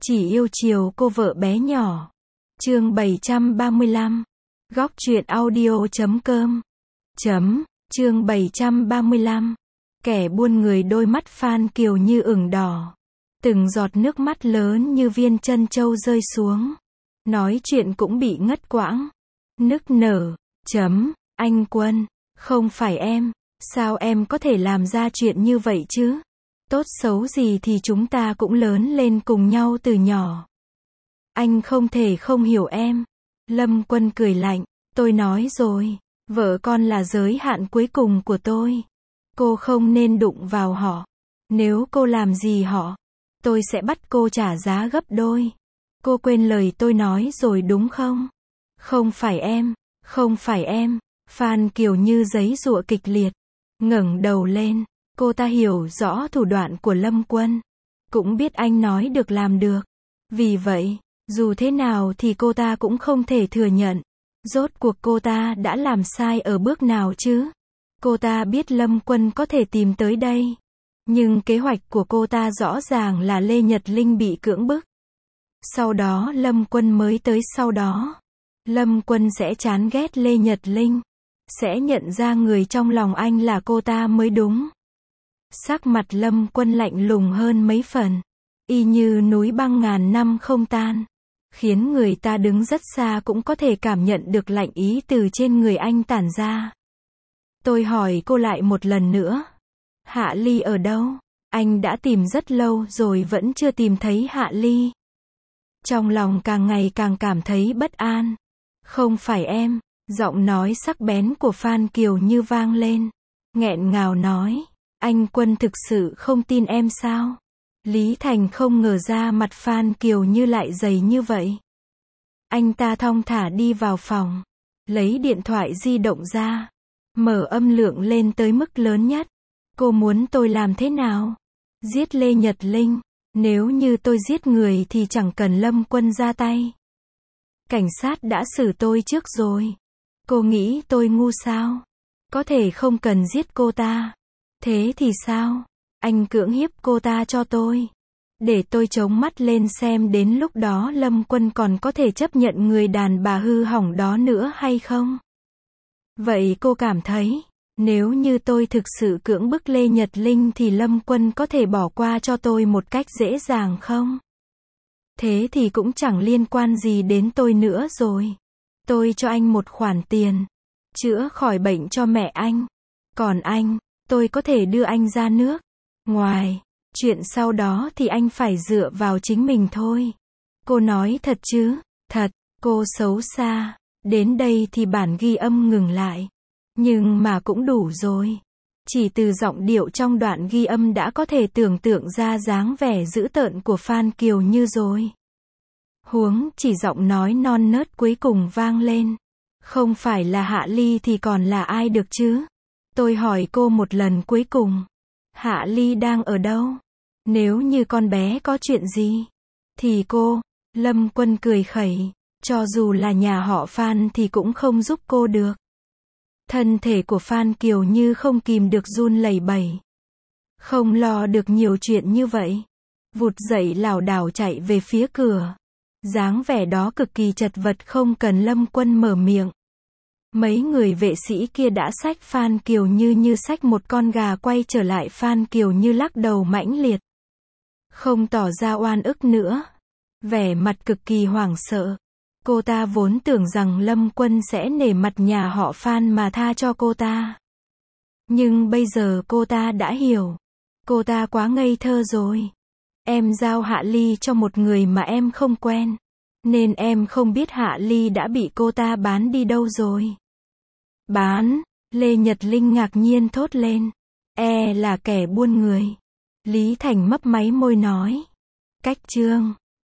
Chỉ yêu chiều cô vợ bé nhỏ. Chương 735. Góc truyện audio.com. Chương 735. Kẻ buôn người, đôi mắt Phan Kiều Như ửng đỏ. Từng giọt nước mắt lớn như viên trân châu rơi xuống. Nói chuyện cũng bị ngất quãng. Nức nở. Anh Quân, không phải em, sao em có thể làm ra chuyện như vậy chứ? Tốt xấu gì thì chúng ta cũng lớn lên cùng nhau từ nhỏ. Anh không thể không hiểu em. Lâm Quân cười lạnh, tôi nói rồi, vợ con là giới hạn cuối cùng của tôi. Cô không nên đụng vào họ. Nếu cô làm gì họ, tôi sẽ bắt cô trả giá gấp đôi. Cô quên lời tôi nói rồi đúng không? Không phải em, không phải em. Phan Kiều Như giãy giụa kịch liệt, ngẩng đầu lên. Cô ta hiểu rõ thủ đoạn của Lâm Quân, cũng biết anh nói được làm được. Vì vậy, dù thế nào thì cô ta cũng không thể thừa nhận. Rốt cuộc cô ta đã làm sai ở bước nào chứ? Cô ta biết Lâm Quân có thể tìm tới đây. Nhưng kế hoạch của cô ta rõ ràng là Lê Nhật Linh bị cưỡng bức. Sau đó Lâm Quân mới tới sau đó. Lâm Quân sẽ chán ghét Lê Nhật Linh. Sẽ nhận ra người trong lòng anh là cô ta mới đúng. Sắc mặt Lâm Quân lạnh lùng hơn mấy phần. Y như núi băng ngàn năm không tan. Khiến người ta đứng rất xa cũng có thể cảm nhận được lạnh ý từ trên người anh tản ra. Tôi hỏi cô lại một lần nữa. Hạ Ly ở đâu? Anh đã tìm rất lâu rồi vẫn chưa tìm thấy Hạ Ly. Trong lòng càng ngày càng cảm thấy bất an. Không phải em. Giọng nói sắc bén của Phan Kiều Như vang lên. Nghẹn ngào nói. Anh Quân thực sự không tin em sao? Lý Thành không ngờ ra mặt Phan Kiều Như lại dày như vậy. Anh ta thong thả đi vào phòng. Lấy điện thoại di động ra. Mở âm lượng lên tới mức lớn nhất. Cô muốn tôi làm thế nào? Giết Lê Nhật Linh. Nếu như tôi giết người thì chẳng cần Lâm Quân ra tay. Cảnh sát đã xử tôi trước rồi. Cô nghĩ tôi ngu sao? Có thể không cần giết cô ta. Thế thì sao? Anh cưỡng hiếp cô ta cho tôi. Để tôi chống mắt lên xem đến lúc đó Lâm Quân còn có thể chấp nhận người đàn bà hư hỏng đó nữa hay không? Vậy cô cảm thấy, nếu như tôi thực sự cưỡng bức Lê Nhật Linh thì Lâm Quân có thể bỏ qua cho tôi một cách dễ dàng không? Thế thì cũng chẳng liên quan gì đến tôi nữa rồi. Tôi cho anh một khoản tiền, chữa khỏi bệnh cho mẹ anh. Còn anh, tôi có thể đưa anh ra nước. Ngoài chuyện sau đó thì anh phải dựa vào chính mình thôi. Cô nói thật chứ? Thật. Cô xấu xa. Đến đây thì bản ghi âm ngừng lại. Nhưng mà cũng đủ rồi. Chỉ từ giọng điệu trong đoạn ghi âm đã có thể tưởng tượng ra dáng vẻ dữ tợn của Phan Kiều Như rồi. Huống chỉ giọng nói non nớt cuối cùng vang lên. Không phải là Hạ Ly thì còn là ai được chứ? Tôi hỏi cô một lần cuối cùng. Hạ Ly đang ở đâu? Nếu như con bé có chuyện gì, thì cô, Lâm Quân cười khẩy, cho dù là nhà họ Phan thì cũng không giúp cô được. Thân thể của Phan Kiều Như không kìm được run lẩy bẩy. Không lo được nhiều chuyện như vậy. Vụt dậy lảo đảo chạy về phía cửa. Dáng vẻ đó cực kỳ chật vật không cần Lâm Quân mở miệng. Mấy người vệ sĩ kia đã xách Phan Kiều Như như xách một con gà quay trở lại. Phan Kiều Như lắc đầu mãnh liệt. Không tỏ ra oan ức nữa. Vẻ mặt cực kỳ hoảng sợ. Cô ta vốn tưởng rằng Lâm Quân sẽ nể mặt nhà họ Phan mà tha cho cô ta. Nhưng bây giờ cô ta đã hiểu. Cô ta quá ngây thơ rồi. Em giao Hạ Ly cho một người mà em không quen. Nên em không biết Hạ Ly đã bị cô ta bán đi đâu rồi. Bán? Lê Nhật Linh ngạc nhiên thốt lên. Là kẻ buôn người. Lý Thành mấp máy môi nói. Cách chương